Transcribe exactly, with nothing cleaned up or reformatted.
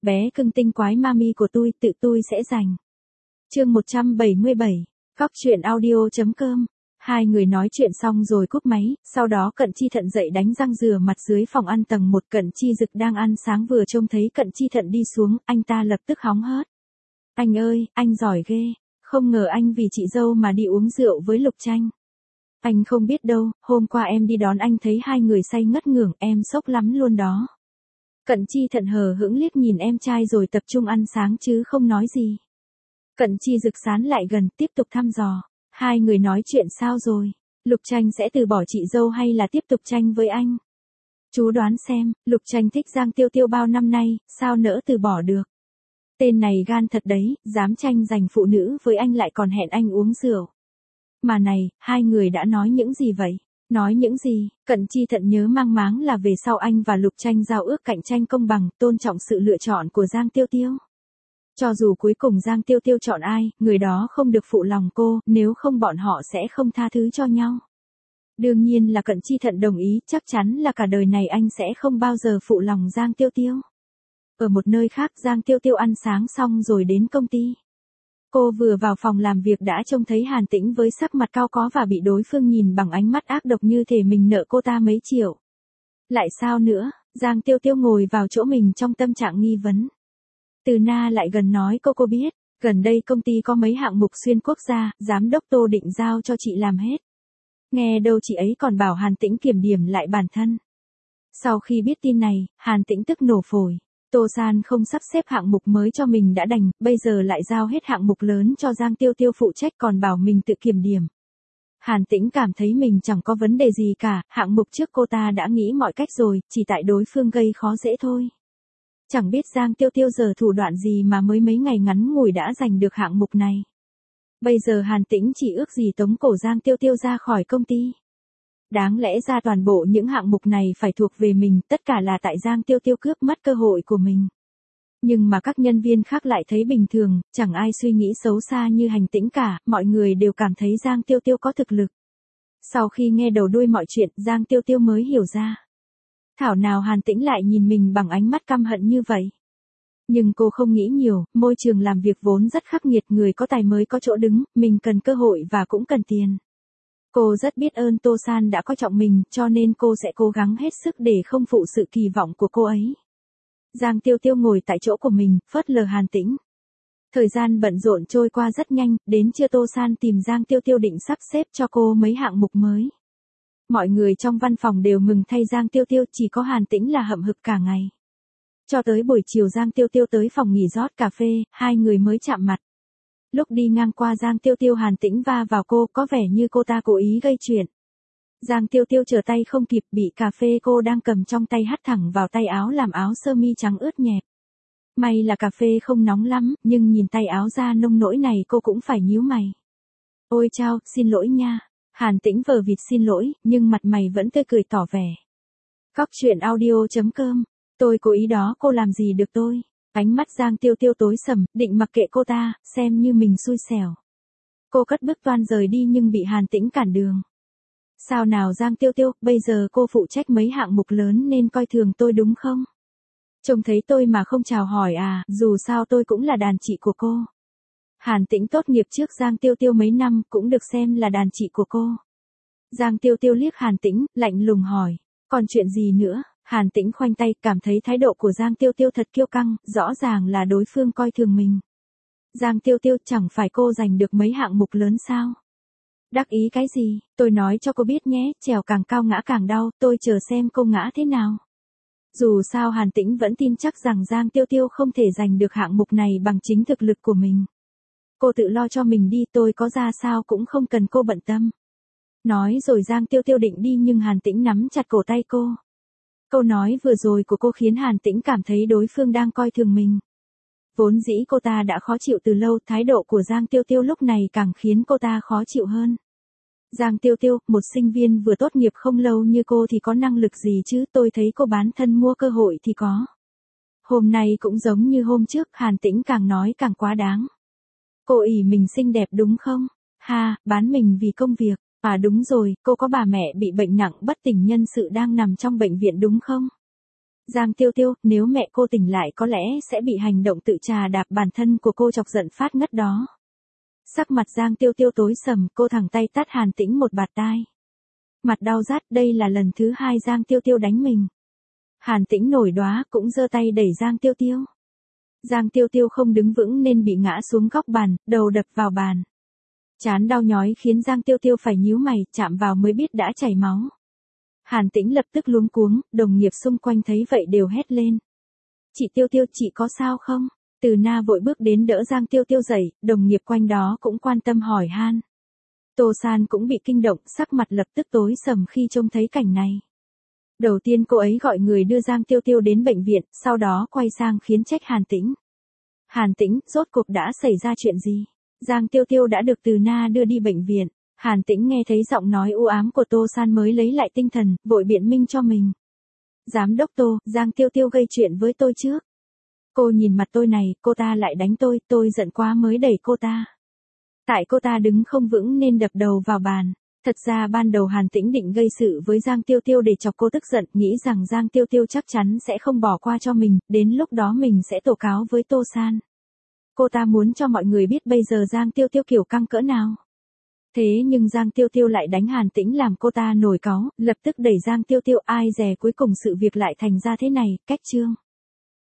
bé cưng tinh quái mami của tôi, tự tôi sẽ giành. Chương một trăm bảy mươi bảy, Góc truyện audio.com. Hai người nói chuyện xong rồi cúp máy, sau đó Cận Chi Thận dậy đánh răng rửa mặt dưới phòng ăn tầng một. Cận Chi Dực đang ăn sáng vừa trông thấy Cận Chi Thận đi xuống, anh ta lập tức hóng hớt. Anh ơi, anh giỏi ghê, không ngờ anh vì chị dâu mà đi uống rượu với Lục Tranh. Anh không biết đâu, hôm qua em đi đón anh thấy hai người say ngất ngưởng, em sốc lắm luôn đó. Cận Chi Thận hờ hững liếc nhìn em trai rồi tập trung ăn sáng chứ không nói gì. Cận Chi Dực sán lại gần, tiếp tục thăm dò. Hai người nói chuyện sao rồi? Lục Tranh sẽ từ bỏ chị dâu hay là tiếp tục tranh với anh? Chú đoán xem, Lục Tranh thích Giang Tiêu Tiêu bao năm nay, sao nỡ từ bỏ được? Tên này gan thật đấy, dám tranh giành phụ nữ với anh lại còn hẹn anh uống rượu. Mà này, hai người đã nói những gì vậy? Nói những gì? Cận Chi Thận nhớ mang máng là về sau anh và Lục Tranh giao ước cạnh tranh công bằng, tôn trọng sự lựa chọn của Giang Tiêu Tiêu. Cho dù cuối cùng Giang Tiêu Tiêu chọn ai, người đó không được phụ lòng cô, nếu không bọn họ sẽ không tha thứ cho nhau. Đương nhiên là Cận Chi Thận đồng ý, chắc chắn là cả đời này anh sẽ không bao giờ phụ lòng Giang Tiêu Tiêu. Ở một nơi khác, Giang Tiêu Tiêu ăn sáng xong rồi đến công ty. Cô vừa vào phòng làm việc đã trông thấy Hàn Tĩnh với sắc mặt cau có và bị đối phương nhìn bằng ánh mắt ác độc như thể mình nợ cô ta mấy triệu. Lại sao nữa? Giang Tiêu Tiêu ngồi vào chỗ mình trong tâm trạng nghi vấn. Từ Na lại gần nói cô cô biết, gần đây công ty có mấy hạng mục xuyên quốc gia, giám đốc Tô định giao cho chị làm hết. Nghe đâu chị ấy còn bảo Hàn Tĩnh kiểm điểm lại bản thân. Sau khi biết tin này, Hàn Tĩnh tức nổ phổi. Tô San không sắp xếp hạng mục mới cho mình đã đành, bây giờ lại giao hết hạng mục lớn cho Giang Tiêu Tiêu phụ trách còn bảo mình tự kiểm điểm. Hàn Tĩnh cảm thấy mình chẳng có vấn đề gì cả, hạng mục trước cô ta đã nghĩ mọi cách rồi, chỉ tại đối phương gây khó dễ thôi. Chẳng biết Giang Tiêu Tiêu giờ thủ đoạn gì mà mới mấy ngày ngắn ngủi đã giành được hạng mục này. Bây giờ Hàn Tĩnh chỉ ước gì tống cổ Giang Tiêu Tiêu ra khỏi công ty. Đáng lẽ ra toàn bộ những hạng mục này phải thuộc về mình, tất cả là tại Giang Tiêu Tiêu cướp mất cơ hội của mình. Nhưng mà các nhân viên khác lại thấy bình thường, chẳng ai suy nghĩ xấu xa như Hàn Tĩnh cả, mọi người đều cảm thấy Giang Tiêu Tiêu có thực lực. Sau khi nghe đầu đuôi mọi chuyện, Giang Tiêu Tiêu mới hiểu ra. Thảo nào Hàn Tĩnh lại nhìn mình bằng ánh mắt căm hận như vậy. Nhưng cô không nghĩ nhiều, môi trường làm việc vốn rất khắc nghiệt, người có tài mới có chỗ đứng, mình cần cơ hội và cũng cần tiền. Cô rất biết ơn Tô San đã coi trọng mình, cho nên cô sẽ cố gắng hết sức để không phụ sự kỳ vọng của cô ấy. Giang Tiêu Tiêu ngồi tại chỗ của mình, phớt lờ Hàn Tĩnh. Thời gian bận rộn trôi qua rất nhanh, đến trưa Tô San tìm Giang Tiêu Tiêu định sắp xếp cho cô mấy hạng mục mới. Mọi người trong văn phòng đều mừng thay Giang Tiêu Tiêu, chỉ có Hàn Tĩnh là hậm hực cả ngày. Cho tới buổi chiều Giang Tiêu Tiêu tới phòng nghỉ rót cà phê, hai người mới chạm mặt. Lúc đi ngang qua Giang Tiêu Tiêu, Hàn Tĩnh va vào cô, có vẻ như cô ta cố ý gây chuyện. Giang Tiêu Tiêu trở tay không kịp, bị cà phê cô đang cầm trong tay hắt thẳng vào tay áo làm áo sơ mi trắng ướt nhẹp. May là cà phê không nóng lắm, nhưng nhìn tay áo ra nông nỗi này cô cũng phải nhíu mày. Ôi chao, xin lỗi nha. Hàn Tĩnh vờ vịt xin lỗi, nhưng mặt mày vẫn tươi cười tỏ vẻ. Góc truyện audio.com. Tôi cố ý đó, cô làm gì được tôi. Ánh mắt Giang Tiêu Tiêu tối sầm, định mặc kệ cô ta, xem như mình xui xẻo. Cô cất bước toan rời đi nhưng bị Hàn Tĩnh cản đường. Sao nào Giang Tiêu Tiêu, bây giờ cô phụ trách mấy hạng mục lớn nên coi thường tôi đúng không? Trông thấy tôi mà không chào hỏi à, dù sao tôi cũng là đàn chị của cô. Hàn Tĩnh tốt nghiệp trước Giang Tiêu Tiêu mấy năm, cũng được xem là đàn chị của cô. Giang Tiêu Tiêu liếc Hàn Tĩnh, lạnh lùng hỏi, còn chuyện gì nữa? Hàn Tĩnh khoanh tay, cảm thấy thái độ của Giang Tiêu Tiêu thật kiêu căng, rõ ràng là đối phương coi thường mình. Giang Tiêu Tiêu, chẳng phải cô giành được mấy hạng mục lớn sao? Đắc ý cái gì, tôi nói cho cô biết nhé, trèo càng cao ngã càng đau, tôi chờ xem cô ngã thế nào. Dù sao Hàn Tĩnh vẫn tin chắc rằng Giang Tiêu Tiêu không thể giành được hạng mục này bằng chính thực lực của mình. Cô tự lo cho mình đi, tôi có ra sao cũng không cần cô bận tâm. Nói rồi Giang Tiêu Tiêu định đi nhưng Hàn Tĩnh nắm chặt cổ tay cô. Câu nói vừa rồi của cô khiến Hàn Tĩnh cảm thấy đối phương đang coi thường mình. Vốn dĩ cô ta đã khó chịu từ lâu, thái độ của Giang Tiêu Tiêu lúc này càng khiến cô ta khó chịu hơn. Giang Tiêu Tiêu, một sinh viên vừa tốt nghiệp không lâu như cô thì có năng lực gì chứ, tôi thấy cô bán thân mua cơ hội thì có. Hôm nay cũng giống như hôm trước, Hàn Tĩnh càng nói càng quá đáng. Cô ỷ mình xinh đẹp đúng không? Ha, bán mình vì công việc. À đúng rồi, cô có bà mẹ bị bệnh nặng bất tỉnh nhân sự đang nằm trong bệnh viện đúng không? Giang Tiêu Tiêu, nếu mẹ cô tỉnh lại có lẽ sẽ bị hành động tự trà đạp bản thân của cô chọc giận phát ngất đó. Sắc mặt Giang Tiêu Tiêu tối sầm, cô thẳng tay tát Hàn Tĩnh một bạt tai. Mặt đau rát, đây là lần thứ hai Giang Tiêu Tiêu đánh mình. Hàn Tĩnh nổi đoá, cũng giơ tay đẩy Giang Tiêu Tiêu. Giang Tiêu Tiêu không đứng vững nên bị ngã xuống góc bàn, đầu đập vào bàn. Chán đau nhói khiến Giang Tiêu Tiêu phải nhíu mày, chạm vào mới biết đã chảy máu. Hàn Tĩnh lập tức luống cuống, đồng nghiệp xung quanh thấy vậy đều hét lên. Chị Tiêu Tiêu, chị có sao không? Từ Na vội bước đến đỡ Giang Tiêu Tiêu dậy, đồng nghiệp quanh đó cũng quan tâm hỏi han. Tô San cũng bị kinh động, sắc mặt lập tức tối sầm khi trông thấy cảnh này. Đầu tiên cô ấy gọi người đưa Giang Tiêu Tiêu đến bệnh viện, sau đó quay sang khiến trách Hàn Tĩnh. Hàn Tĩnh, rốt cuộc đã xảy ra chuyện gì? Giang Tiêu Tiêu đã được Từ Na đưa đi bệnh viện. Hàn Tĩnh nghe thấy giọng nói u ám của Tô San mới lấy lại tinh thần, vội biện minh cho mình. Giám đốc Tô, Giang Tiêu Tiêu gây chuyện với tôi trước. Cô nhìn mặt tôi này, cô ta lại đánh tôi, tôi giận quá mới đẩy cô ta. Tại cô ta đứng không vững nên đập đầu vào bàn. Thật ra ban đầu Hàn Tĩnh định gây sự với Giang Tiêu Tiêu để chọc cô tức giận, nghĩ rằng Giang Tiêu Tiêu chắc chắn sẽ không bỏ qua cho mình, đến lúc đó mình sẽ tố cáo với Tô San. Cô ta muốn cho mọi người biết bây giờ Giang Tiêu Tiêu kiểu căng cỡ nào. Thế nhưng Giang Tiêu Tiêu lại đánh Hàn Tĩnh làm cô ta nổi cáu, lập tức đẩy Giang Tiêu Tiêu, ai dè cuối cùng sự việc lại thành ra thế này, cách chương.